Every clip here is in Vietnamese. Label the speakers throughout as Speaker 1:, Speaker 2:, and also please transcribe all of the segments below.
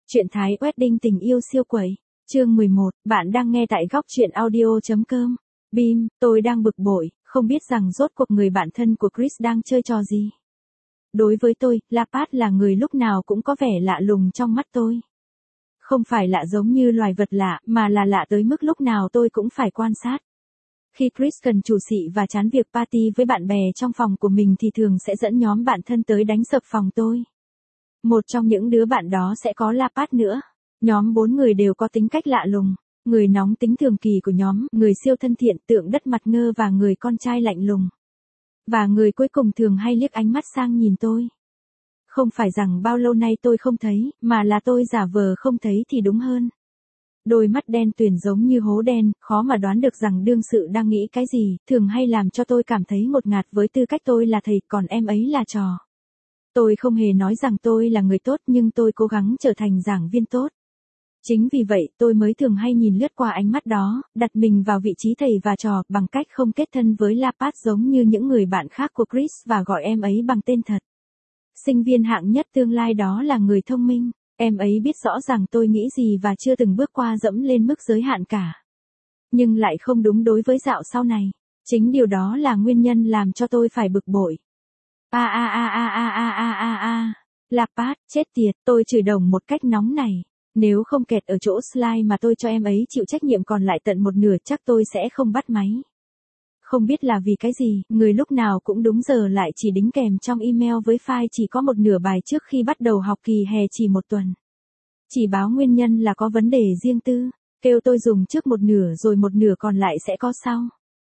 Speaker 1: Truyện Thái Wedding tình yêu siêu quẩy. Chương 11, bạn đang nghe tại góc truyện audio.com. Bim, tôi đang bực bội, không biết rằng rốt cuộc người bạn thân của Chris đang chơi trò gì. Đối với tôi, Lapat là người lúc nào cũng có vẻ lạ lùng trong mắt tôi. Không phải lạ giống như loài vật lạ, mà là lạ tới mức lúc nào tôi cũng phải quan sát. Khi Chris cần chủ xị và chán việc party với bạn bè trong phòng của mình thì thường sẽ dẫn nhóm bạn thân tới đánh sập phòng tôi. Một trong những đứa bạn đó sẽ có Lapat nữa. Nhóm 4 người đều có tính cách lạ lùng. Người nóng tính thường kỳ của nhóm, người siêu thân thiện, tượng đất mặt ngơ và người con trai lạnh lùng. Và người cuối cùng thường hay liếc ánh mắt sang nhìn tôi. Không phải rằng bao lâu nay tôi không thấy, mà là tôi giả vờ không thấy thì đúng hơn. Đôi mắt đen tuyền giống như hố đen, khó mà đoán được rằng đương sự đang nghĩ cái gì, thường hay làm cho tôi cảm thấy ngột ngạt với tư cách tôi là thầy, còn em ấy là trò. Tôi không hề nói rằng tôi là người tốt nhưng tôi cố gắng trở thành giảng viên tốt. Chính vì vậy tôi mới thường hay nhìn lướt qua ánh mắt đó, đặt mình vào vị trí thầy và trò bằng cách không kết thân với Lapat giống như những người bạn khác của Chris và gọi em ấy bằng tên thật. Sinh viên hạng nhất tương lai đó là người thông minh, em ấy biết rõ rằng tôi nghĩ gì và chưa từng bước qua dẫm lên mức giới hạn cả. Nhưng lại không đúng đối với dạo sau này. Chính điều đó là nguyên nhân làm cho tôi phải bực bội. Lapat, chết tiệt, tôi chửi đồng một cách nóng này. Nếu không kẹt ở chỗ slide mà tôi cho em ấy chịu trách nhiệm còn lại tận một nửa chắc tôi sẽ không bắt máy. Không biết là vì cái gì, người lúc nào cũng đúng giờ lại chỉ đính kèm trong email với file chỉ có một nửa bài trước khi bắt đầu học kỳ hè chỉ một tuần. Chỉ báo nguyên nhân là có vấn đề riêng tư, kêu tôi dùng trước một nửa rồi một nửa còn lại sẽ có sau.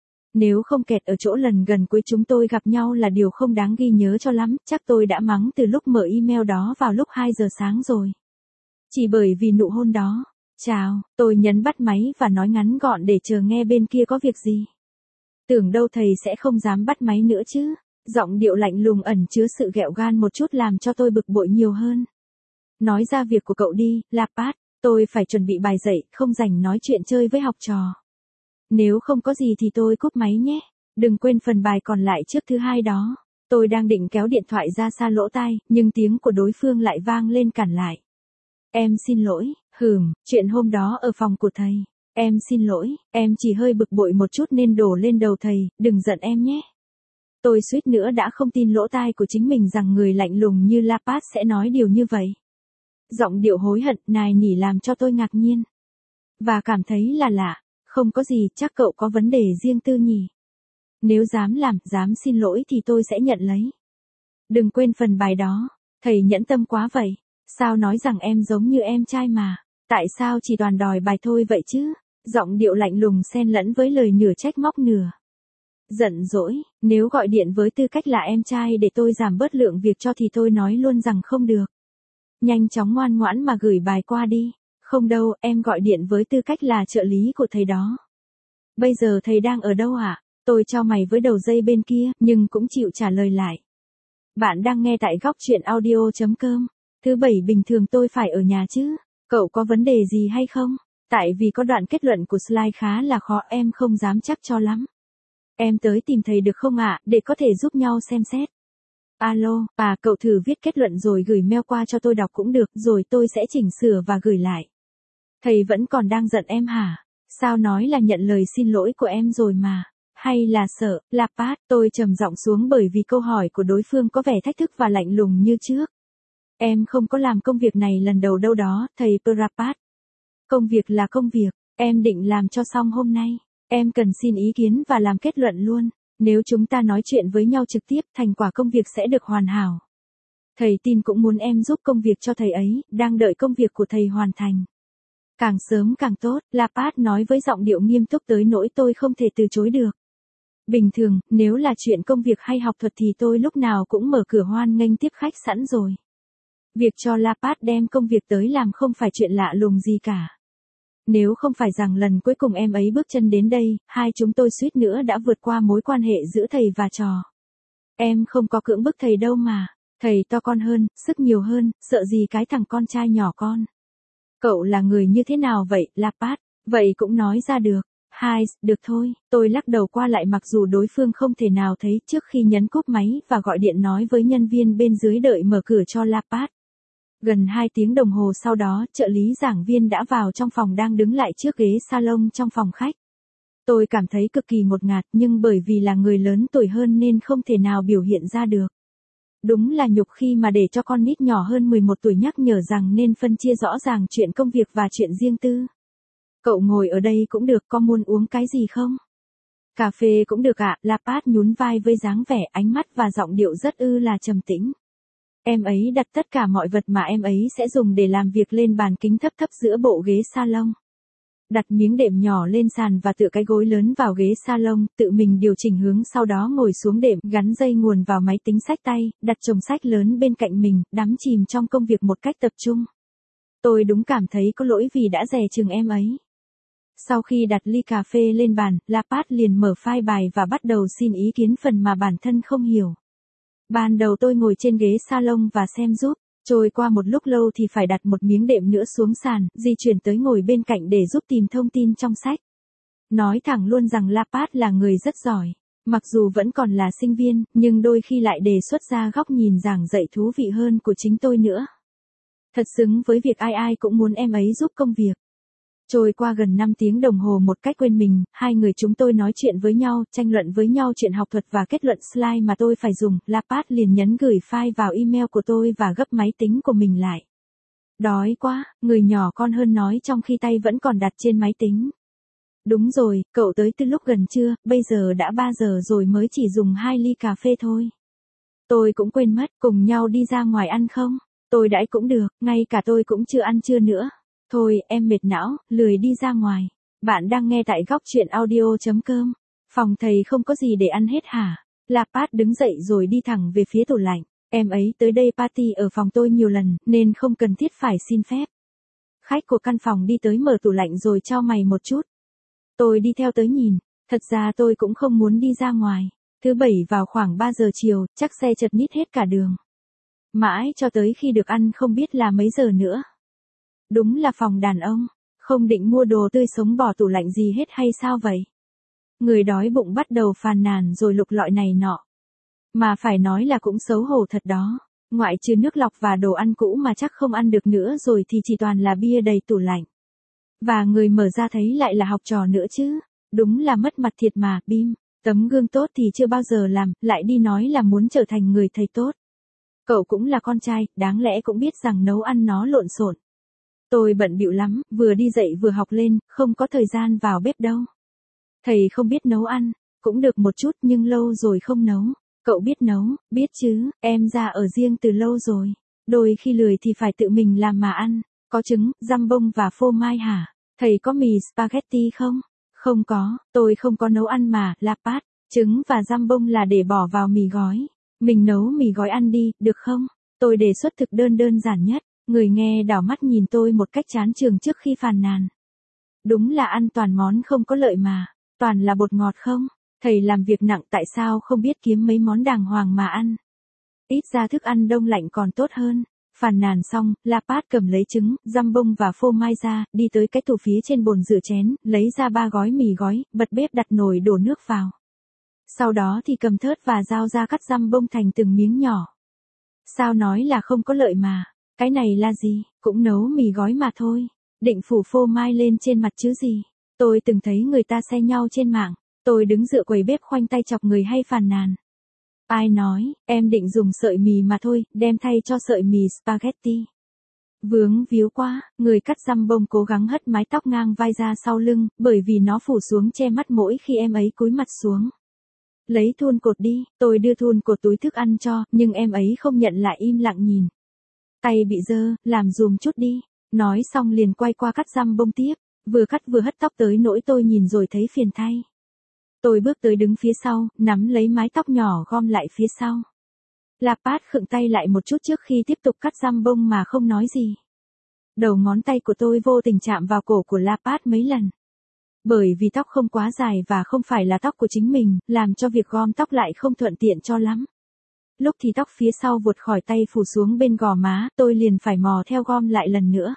Speaker 1: Nếu không kẹt ở chỗ lần gần cuối chúng tôi gặp nhau là điều không đáng ghi nhớ cho lắm, chắc tôi đã mắng từ lúc mở email đó vào lúc 2 giờ sáng rồi. Chỉ bởi vì nụ hôn đó. Chào, tôi nhấn bắt máy và nói ngắn gọn để chờ nghe bên kia có việc gì. Tưởng đâu thầy sẽ không dám bắt máy nữa chứ. Giọng điệu lạnh lùng ẩn chứa sự ghẹo gan một chút làm cho tôi bực bội nhiều hơn. Nói ra việc của cậu đi, Lapat, tôi phải chuẩn bị bài dạy, không rảnh nói chuyện chơi với học trò. Nếu không có gì thì tôi cúp máy nhé. Đừng quên phần bài còn lại trước thứ hai đó. Tôi đang định kéo điện thoại ra xa lỗ tai, nhưng tiếng của đối phương lại vang lên cản lại. Em xin lỗi, chuyện hôm đó ở phòng của thầy. Em xin lỗi, em chỉ hơi bực bội một chút nên đổ lên đầu thầy, đừng giận em nhé. Tôi suýt nữa đã không tin lỗ tai của chính mình rằng người lạnh lùng như Lapat sẽ nói điều như vậy. Giọng điệu hối hận, nài nỉ làm cho tôi ngạc nhiên. Và cảm thấy là lạ, không có gì, chắc cậu có vấn đề riêng tư nhỉ. Nếu dám xin lỗi thì tôi sẽ nhận lấy. Đừng quên phần bài đó, thầy nhẫn tâm quá vậy. Sao nói rằng em giống như em trai mà, tại sao chỉ toàn đòi bài thôi vậy chứ? Giọng điệu lạnh lùng xen lẫn với lời nửa trách móc nửa giận dỗi, nếu gọi điện với tư cách là em trai để tôi giảm bớt lượng việc cho thì tôi nói luôn rằng không được. Nhanh chóng ngoan ngoãn mà gửi bài qua đi. Không đâu, em gọi điện với tư cách là trợ lý của thầy đó. Bây giờ thầy đang ở đâu ạ? Tôi cho mày với đầu dây bên kia, nhưng cũng chịu trả lời lại. Bạn đang nghe tại góc truyện audio.com. Thứ bảy bình thường tôi phải ở nhà chứ. Cậu có vấn đề gì hay không? Tại vì có đoạn kết luận của slide khá là khó, em không dám chắc cho lắm. Em tới tìm thầy được không ạ, để có thể giúp nhau xem xét. Alo, cậu thử viết kết luận rồi gửi mail qua cho tôi đọc cũng được, rồi tôi sẽ chỉnh sửa và gửi lại. Thầy vẫn còn đang giận em hả? Sao nói là nhận lời xin lỗi của em rồi mà? Hay là sợ? Lapat, tôi trầm giọng xuống bởi vì câu hỏi của đối phương có vẻ thách thức và lạnh lùng như trước. Em không có làm công việc này lần đầu đâu đó, thầy Prapat. Công việc là công việc, em định làm cho xong hôm nay. Em cần xin ý kiến và làm kết luận luôn. Nếu chúng ta nói chuyện với nhau trực tiếp, thành quả công việc sẽ được hoàn hảo. Thầy tin cũng muốn em giúp công việc cho thầy ấy, đang đợi công việc của thầy hoàn thành. Càng sớm càng tốt, Lapat nói với giọng điệu nghiêm túc tới nỗi tôi không thể từ chối được. Bình thường, nếu là chuyện công việc hay học thuật thì tôi lúc nào cũng mở cửa hoan nghênh tiếp khách sẵn rồi. Việc cho Lapat đem công việc tới làm không phải chuyện lạ lùng gì cả. Nếu không phải rằng lần cuối cùng em ấy bước chân đến đây, hai chúng tôi suýt nữa đã vượt qua mối quan hệ giữa thầy và trò. Em không có cưỡng bức thầy đâu mà. Thầy to con hơn, sức nhiều hơn, sợ gì cái thằng con trai nhỏ con. Cậu là người như thế nào vậy, Lapat? Vậy cũng nói ra được. Được thôi, tôi lắc đầu qua lại mặc dù đối phương không thể nào thấy trước khi nhấn cúp máy và gọi điện nói với nhân viên bên dưới đợi mở cửa cho Lapat. Gần 2 tiếng đồng hồ sau đó, trợ lý giảng viên đã vào trong phòng đang đứng lại trước ghế salon trong phòng khách. Tôi cảm thấy cực kỳ ngột ngạt nhưng bởi vì là người lớn tuổi hơn nên không thể nào biểu hiện ra được. Đúng là nhục khi mà để cho con nít nhỏ hơn 11 tuổi nhắc nhở rằng nên phân chia rõ ràng chuyện công việc và chuyện riêng tư. Cậu ngồi ở đây cũng được, có muốn uống cái gì không? Cà phê cũng được ạ, Lapat nhún vai với dáng vẻ ánh mắt và giọng điệu rất là trầm tĩnh. Em ấy đặt tất cả mọi vật mà em ấy sẽ dùng để làm việc lên bàn kính thấp thấp giữa bộ ghế salon. Đặt miếng đệm nhỏ lên sàn và tựa cái gối lớn vào ghế salon, tự mình điều chỉnh hướng sau đó ngồi xuống đệm, gắn dây nguồn vào máy tính xách tay, đặt chồng sách lớn bên cạnh mình, đắm chìm trong công việc một cách tập trung. Tôi đúng cảm thấy có lỗi vì đã dè chừng em ấy. Sau khi đặt ly cà phê lên bàn, Lapat liền mở file bài và bắt đầu xin ý kiến phần mà bản thân không hiểu. Ban đầu tôi ngồi trên ghế salon và xem giúp. Trôi qua một lúc lâu thì phải đặt một miếng đệm nữa xuống sàn, di chuyển tới ngồi bên cạnh để giúp tìm thông tin trong sách. Nói thẳng luôn rằng Lapat là người rất giỏi. Mặc dù vẫn còn là sinh viên, nhưng đôi khi lại đề xuất ra góc nhìn giảng dạy thú vị hơn của chính tôi nữa. Thật xứng với việc ai ai cũng muốn em ấy giúp công việc. Trôi qua gần 5 tiếng đồng hồ một cách quên mình, hai người chúng tôi nói chuyện với nhau, tranh luận với nhau chuyện học thuật và kết luận slide mà tôi phải dùng. Lapat liền nhấn gửi file vào email của tôi và gấp máy tính của mình lại. Đói quá, người nhỏ con hơn nói trong khi tay vẫn còn đặt trên máy tính. Đúng rồi, cậu tới từ lúc gần trưa, bây giờ đã 3 giờ rồi mới chỉ dùng 2 ly cà phê thôi. Tôi cũng quên mất, cùng nhau đi ra ngoài ăn không? Tôi đãi cũng được, ngay cả tôi cũng chưa ăn trưa nữa. Thôi, em mệt não, lười đi ra ngoài. Bạn đang nghe tại góc chuyện audio.com. Phòng thầy không có gì để ăn hết hả? Lapat đứng dậy rồi đi thẳng về phía tủ lạnh. Em ấy tới đây party ở phòng tôi nhiều lần, nên không cần thiết phải xin phép. Khách của căn phòng đi tới mở tủ lạnh rồi chau mày một chút. Tôi đi theo tới nhìn. Thật ra tôi cũng không muốn đi ra ngoài. Thứ bảy vào khoảng 3 giờ chiều, chắc xe chật ních hết cả đường. Mãi cho tới khi được ăn không biết là mấy giờ nữa. Đúng là phòng đàn ông, không định mua đồ tươi sống bỏ tủ lạnh gì hết hay sao vậy? Người đói bụng bắt đầu phàn nàn rồi lục lọi này nọ. Mà phải nói là cũng xấu hổ thật đó, ngoại trừ nước lọc và đồ ăn cũ mà chắc không ăn được nữa rồi thì chỉ toàn là bia đầy tủ lạnh. Và người mở ra thấy lại là học trò nữa chứ, đúng là mất mặt thiệt mà, Bim, tấm gương tốt thì chưa bao giờ làm, lại đi nói là muốn trở thành người thầy tốt. Cậu cũng là con trai, đáng lẽ cũng biết rằng nấu ăn nó lộn xộn. Tôi bận bịu lắm, vừa đi dạy vừa học lên, không có thời gian vào bếp đâu. Thầy không biết nấu ăn, cũng được một chút nhưng lâu rồi không nấu. Cậu biết nấu, biết chứ, em ra ở riêng từ lâu rồi. Đôi khi lười thì phải tự mình làm mà ăn. Có trứng, giam bông và phô mai hả? Thầy có mì spaghetti không? Không có, tôi không có nấu ăn mà, Lapat. Trứng và giam bông là để bỏ vào mì gói. Mình nấu mì gói ăn đi, được không? Tôi đề xuất thực đơn đơn giản nhất. Người nghe đảo mắt nhìn tôi một cách chán chường trước khi phàn nàn. Đúng là ăn toàn món không có lợi mà, toàn là bột ngọt không? Thầy làm việc nặng tại sao không biết kiếm mấy món đàng hoàng mà ăn? Ít ra thức ăn đông lạnh còn tốt hơn. Phàn nàn xong, Lapat cầm lấy trứng, giam bông và phô mai ra, đi tới cái tủ phía trên bồn rửa chén, lấy ra 3 gói mì gói, bật bếp đặt nồi đổ nước vào. Sau đó thì cầm thớt và dao ra cắt giam bông thành từng miếng nhỏ. Sao nói là không có lợi mà? Cái này là gì? Cũng nấu mì gói mà thôi. Định phủ phô mai lên trên mặt chứ gì? Tôi từng thấy người ta xe nhau trên mạng. Tôi đứng dựa quầy bếp khoanh tay chọc người hay phàn nàn. Ai nói, em định dùng sợi mì mà thôi, đem thay cho sợi mì spaghetti. Vướng víu quá, người cắt giam bông cố gắng hất mái tóc ngang vai ra sau lưng, bởi vì nó phủ xuống che mắt mỗi khi em ấy cúi mặt xuống. Lấy thun cột đi, tôi đưa thun cột túi thức ăn cho, nhưng em ấy không nhận lại im lặng nhìn. Tay bị dơ, làm dùm chút đi. Nói xong liền quay qua cắt giam bông tiếp, vừa cắt vừa hất tóc tới nỗi tôi nhìn rồi thấy phiền thay. Tôi bước tới đứng phía sau, nắm lấy mái tóc nhỏ gom lại phía sau. Lapat khựng tay lại một chút trước khi tiếp tục cắt giam bông mà không nói gì. Đầu ngón tay của tôi vô tình chạm vào cổ của Lapat mấy lần. Bởi vì tóc không quá dài và không phải là tóc của chính mình, làm cho việc gom tóc lại không thuận tiện cho lắm. Lúc thì tóc phía sau vụt khỏi tay phủ xuống bên gò má, tôi liền phải mò theo gom lại lần nữa.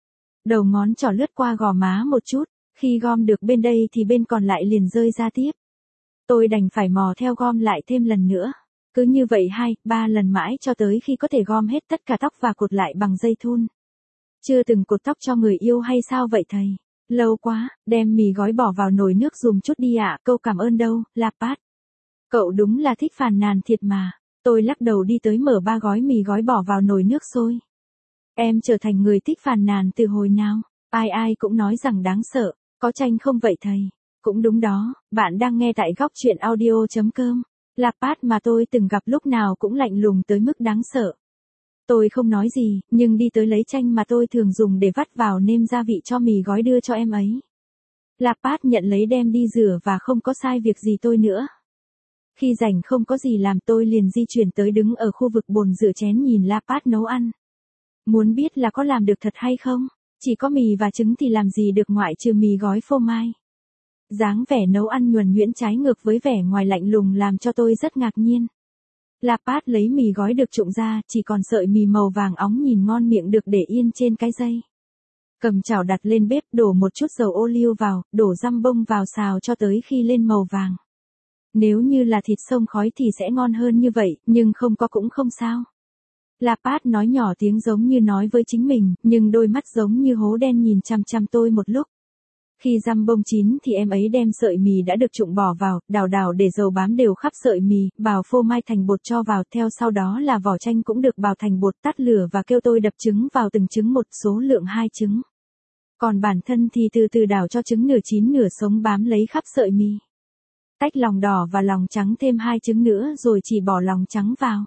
Speaker 1: Đầu ngón trỏ lướt qua gò má một chút, khi gom được bên đây thì bên còn lại liền rơi ra tiếp. Tôi đành phải mò theo gom lại thêm lần nữa. Cứ như vậy 2-3 lần mãi cho tới khi có thể gom hết tất cả tóc và cột lại bằng dây thun. Chưa từng cột tóc cho người yêu hay sao vậy thầy? Lâu quá, đem mì gói bỏ vào nồi nước dùm chút đi ạ, câu cảm ơn đâu, La Pat. Cậu đúng là thích phàn nàn thiệt mà. Tôi lắc đầu đi tới mở 3 gói mì gói bỏ vào nồi nước sôi. Em trở thành người thích phàn nàn từ hồi nào? Ai ai cũng nói rằng đáng sợ, có tranh không vậy thầy? Cũng đúng đó, bạn đang nghe tại góc chuyện audio.com. La Pat mà tôi từng gặp lúc nào cũng lạnh lùng tới mức đáng sợ. Tôi không nói gì, nhưng đi tới lấy chanh mà tôi thường dùng để vắt vào nêm gia vị cho mì gói đưa cho em ấy. La Pat nhận lấy đem đi rửa và không có sai việc gì tôi nữa. Khi rảnh không có gì làm tôi liền di chuyển tới đứng ở khu vực bồn rửa chén nhìn La Pat nấu ăn. Muốn biết là có làm được thật hay không? Chỉ có mì và trứng thì làm gì được ngoại trừ mì gói phô mai. Dáng vẻ nấu ăn nhuần nhuyễn trái ngược với vẻ ngoài lạnh lùng làm cho tôi rất ngạc nhiên. La Pat lấy mì gói được trụng ra, chỉ còn sợi mì màu vàng óng nhìn ngon miệng được để yên trên cái dây. Cầm chảo đặt lên bếp, đổ một chút dầu ô liu vào, đổ răm bông vào xào cho tới khi lên màu vàng. Nếu như là thịt xông khói thì sẽ ngon hơn như vậy, nhưng không có cũng không sao. La Pat nói nhỏ tiếng giống như nói với chính mình, nhưng đôi mắt giống như hố đen nhìn chằm chằm tôi một lúc. Khi răm bông chín thì em ấy đem sợi mì đã được trụng bỏ vào, đảo đảo để dầu bám đều khắp sợi mì, bào phô mai thành bột cho vào, theo sau đó là vỏ chanh cũng được bào thành bột, tắt lửa và kêu tôi đập trứng vào từng trứng một, số lượng 2 trứng. Còn bản thân thì từ từ đảo cho trứng nửa chín nửa sống bám lấy khắp sợi mì. Tách lòng đỏ và lòng trắng thêm 2 trứng nữa rồi chỉ bỏ lòng trắng vào.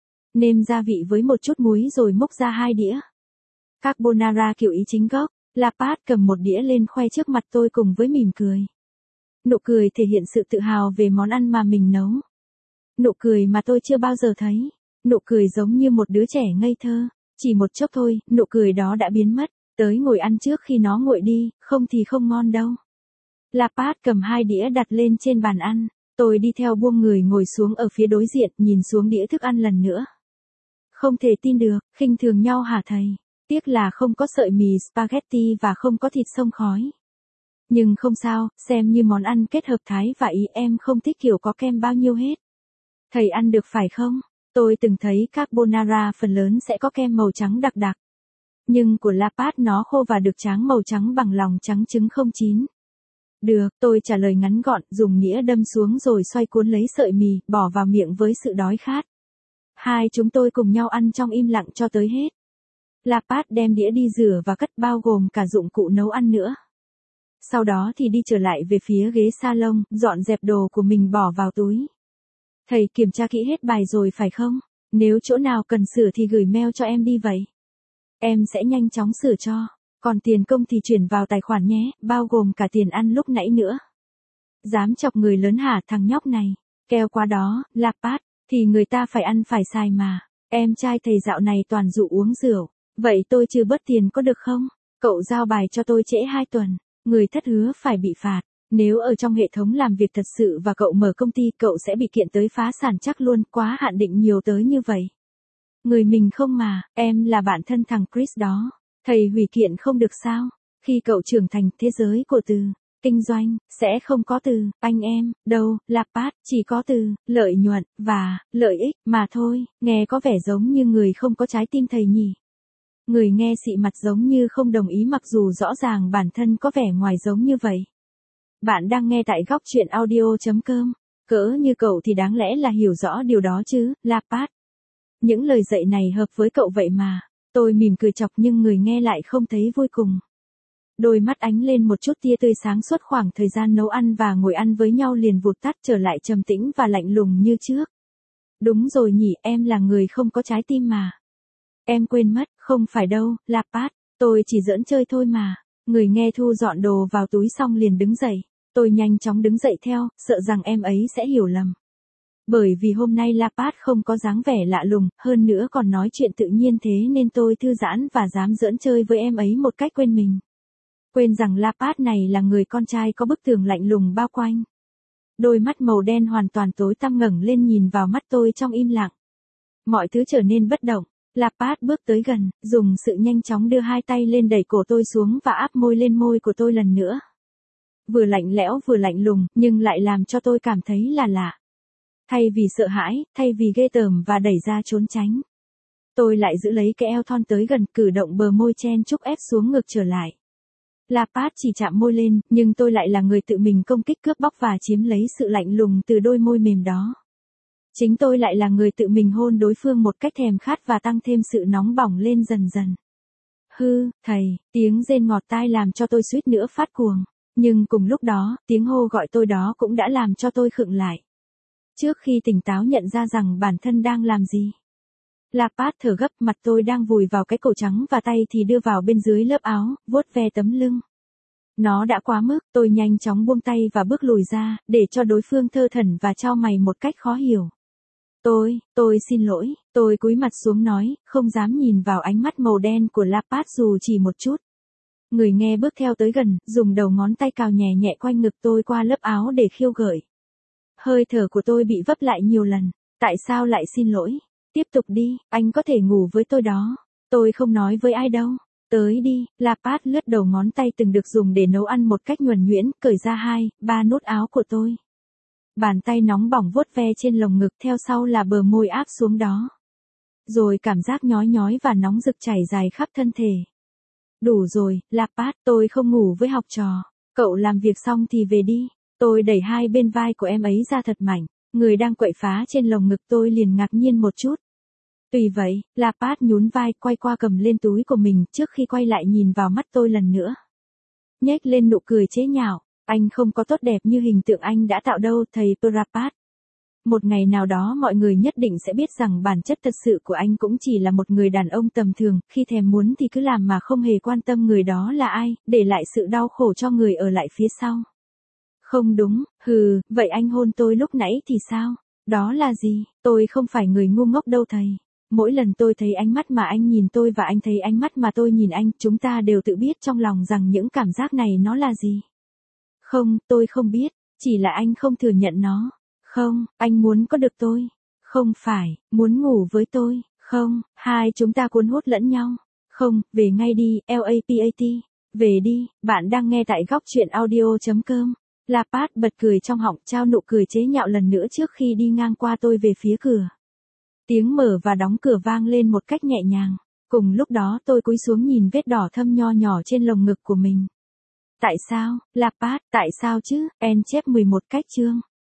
Speaker 1: Nêm gia vị với một chút muối rồi múc ra 2 đĩa. Carbonara kiểu ý chính gốc. La Pat cầm một đĩa lên khoe trước mặt tôi cùng với mỉm cười. Nụ cười thể hiện sự tự hào về món ăn mà mình nấu. Nụ cười mà tôi chưa bao giờ thấy. Nụ cười giống như một đứa trẻ ngây thơ. Chỉ một chốc thôi, nụ cười đó đã biến mất. Tới ngồi ăn trước khi nó nguội đi, không thì không ngon đâu. La Pat cầm 2 đĩa đặt lên trên bàn ăn. Tôi đi theo buông người ngồi xuống ở phía đối diện, nhìn xuống đĩa thức ăn lần nữa. Không thể tin được, khinh thường nhau hả thầy? Tiếc là không có sợi mì spaghetti và không có thịt xông khói. Nhưng không sao, xem như món ăn kết hợp Thái và Ý, em không thích kiểu có kem bao nhiêu hết. Thầy ăn được phải không? Tôi từng thấy carbonara phần lớn sẽ có kem màu trắng đặc đặc. Nhưng của La Pat nó khô và được tráng màu trắng bằng lòng trắng trứng không chín. Được, tôi trả lời ngắn gọn, dùng nĩa đâm xuống rồi xoay cuốn lấy sợi mì, bỏ vào miệng với sự đói khát. Hai chúng tôi cùng nhau ăn trong im lặng cho tới hết. La Pat đem đĩa đi rửa và cất bao gồm cả dụng cụ nấu ăn nữa. Sau đó thì đi trở lại về phía ghế salon, dọn dẹp đồ của mình bỏ vào túi. Thầy kiểm tra kỹ hết bài rồi phải không? Nếu chỗ nào cần sửa thì gửi mail cho em đi vậy. Em sẽ nhanh chóng sửa cho. Còn tiền công thì chuyển vào tài khoản nhé, bao gồm cả tiền ăn lúc nãy nữa. Dám chọc người lớn hả thằng nhóc này? Keo quá đó, La Pat, thì người ta phải ăn phải xài mà. Em trai thầy dạo này toàn dụ uống rượu. Vậy tôi chưa bớt tiền có được không? Cậu giao bài cho tôi trễ 2 tuần. Người thất hứa phải bị phạt. Nếu ở trong hệ thống làm việc thật sự và cậu mở công ty cậu sẽ bị kiện tới phá sản chắc luôn, quá hạn định nhiều tới như vậy. Người mình không mà, em là bạn thân thằng Chris đó. Thầy hủy kiện không được sao? Khi cậu trưởng thành, thế giới của từ kinh doanh sẽ không có từ anh em đâu, La Pat, chỉ có từ lợi nhuận và lợi ích mà thôi. Nghe có vẻ giống như người không có trái tim thầy nhỉ? Người nghe xị mặt giống như không đồng ý mặc dù rõ ràng bản thân có vẻ ngoài giống như vậy. Bạn đang nghe tại góc chuyện audio.com. Cỡ như cậu thì đáng lẽ là hiểu rõ điều đó chứ, La Pat. Những lời dạy này hợp với cậu vậy mà. Tôi mỉm cười chọc nhưng người nghe lại không thấy vui cùng. Đôi mắt ánh lên một chút tia tươi sáng suốt khoảng thời gian nấu ăn và ngồi ăn với nhau liền vụt tắt trở lại trầm tĩnh và lạnh lùng như trước. Đúng rồi nhỉ, em là người không có trái tim mà. Em quên mất, không phải đâu, La Pat, tôi chỉ giỡn chơi thôi mà. Người nghe thu dọn đồ vào túi xong liền đứng dậy. Tôi nhanh chóng đứng dậy theo, sợ rằng em ấy sẽ hiểu lầm. Bởi vì hôm nay La Pat không có dáng vẻ lạ lùng, hơn nữa còn nói chuyện tự nhiên thế nên tôi thư giãn và dám giỡn chơi với em ấy một cách quên mình. Quên rằng La Pat này là người con trai có bức tường lạnh lùng bao quanh. Đôi mắt màu đen hoàn toàn tối tăm ngẩng lên nhìn vào mắt tôi trong im lặng. Mọi thứ trở nên bất động. La Pat bước tới gần, dùng sự nhanh chóng đưa 2 tay lên đẩy cổ tôi xuống và áp môi lên môi của tôi lần nữa. Vừa lạnh lẽo vừa lạnh lùng, nhưng lại làm cho tôi cảm thấy là lạ. Thay vì sợ hãi, thay vì ghê tởm và đẩy ra trốn tránh, tôi lại giữ lấy cái eo thon tới gần, cử động bờ môi chen chúc ép xuống ngực trở lại. Lapat chỉ chạm môi lên, nhưng tôi lại là người tự mình công kích, cướp bóc và chiếm lấy sự lạnh lùng từ đôi môi mềm đó. Chính tôi lại là người tự mình hôn đối phương một cách thèm khát và tăng thêm sự nóng bỏng lên dần dần. Thầy, tiếng rên ngọt tai làm cho tôi suýt nữa phát cuồng. Nhưng cùng lúc đó, tiếng hô gọi tôi đó cũng đã làm cho tôi khựng lại. Trước khi tỉnh táo nhận ra rằng bản thân đang làm gì. Lapat thở gấp, mặt tôi đang vùi vào cái cổ trắng và tay thì đưa vào bên dưới lớp áo, vuốt ve tấm lưng. Nó đã quá mức, tôi nhanh chóng buông tay và bước lùi ra, để cho đối phương thơ thẩn và chau mày một cách khó hiểu. Tôi xin lỗi, tôi cúi mặt xuống nói, không dám nhìn vào ánh mắt màu đen của Lapat dù chỉ một chút. Người nghe bước theo tới gần, dùng đầu ngón tay cào nhẹ nhẹ quanh ngực tôi qua lớp áo để khiêu gợi. Hơi thở của tôi bị vấp lại nhiều lần. Tại sao lại xin lỗi? Tiếp tục đi, anh có thể ngủ với tôi đó. Tôi không nói với ai đâu. Tới đi, Lapat lướt đầu ngón tay từng được dùng để nấu ăn một cách nhuần nhuyễn, cởi ra 2-3 nút áo của tôi. Bàn tay nóng bỏng vuốt ve trên lồng ngực, theo sau là bờ môi áp xuống đó. Rồi cảm giác nhói nhói và nóng rực chảy dài khắp thân thể. Đủ rồi, Lapat, tôi không ngủ với học trò. Cậu làm việc xong thì về đi. Tôi đẩy hai bên vai của em ấy ra thật mạnh. Người đang quậy phá trên lồng ngực tôi liền ngạc nhiên một chút. Tuy vậy, Lapat nhún vai, quay qua cầm lên túi của mình, trước khi quay lại nhìn vào mắt tôi lần nữa. Nhếch lên nụ cười chế nhạo. Anh không có tốt đẹp như hình tượng anh đã tạo đâu, thầy Prabhat. Một ngày nào đó mọi người nhất định sẽ biết rằng bản chất thật sự của anh cũng chỉ là một người đàn ông tầm thường, khi thèm muốn thì cứ làm mà không hề quan tâm người đó là ai, để lại sự đau khổ cho người ở lại phía sau. Không đúng, vậy anh hôn tôi lúc nãy thì sao? Đó là gì? Tôi không phải người ngu ngốc đâu thầy. Mỗi lần tôi thấy ánh mắt mà anh nhìn tôi và anh thấy ánh mắt mà tôi nhìn anh, chúng ta đều tự biết trong lòng rằng những cảm giác này nó là gì. Không, tôi không biết, chỉ là anh không thừa nhận nó. Không, anh muốn có được tôi. Không phải, muốn ngủ với tôi. Không, hai chúng ta cuốn hút lẫn nhau. Không, về ngay đi, LAPAT. Về đi, bạn đang nghe tại góc truyện audio.com. Lapat bật cười trong họng, trao nụ cười chế nhạo lần nữa trước khi đi ngang qua tôi về phía cửa. Tiếng mở và đóng cửa vang lên một cách nhẹ nhàng. Cùng lúc đó tôi cúi xuống nhìn vết đỏ thâm nho nhỏ trên lồng ngực của mình. Tại sao, Lapat, tại sao chứ? En chép 11 cách chương.